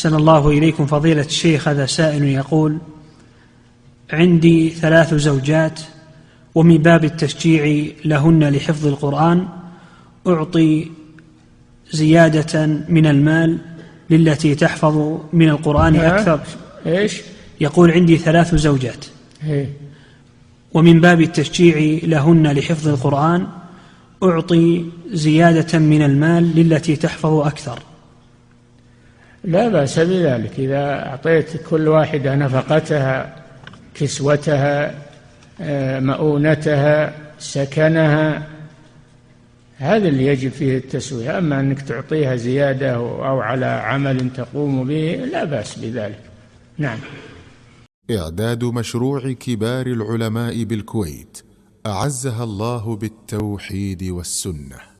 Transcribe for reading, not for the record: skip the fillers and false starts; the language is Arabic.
أحسن الله إليكم فضيلة الشيخ. هذا سائل يقول: عندي 3 زوجات، ومن باب التشجيع لهن لحفظ القرآن أعطي زيادة من المال للتي تحفظ من القرآن أكثر. إيش؟ يقول: عندي 3 زوجات، ومن باب التشجيع لهن لحفظ القرآن أعطي زيادة من المال للتي تحفظ أكثر. لا بأس بذلك، إذا أعطيت كل واحدة نفقتها، كسوتها، مؤونتها، سكنها، هذا اللي يجب فيه التسوية. أما أنك تعطيها زيادة أو على عمل تقوم به لا بأس بذلك. نعم. إعداد مشروع كبار العلماء بالكويت أعزها الله بالتوحيد والسنة.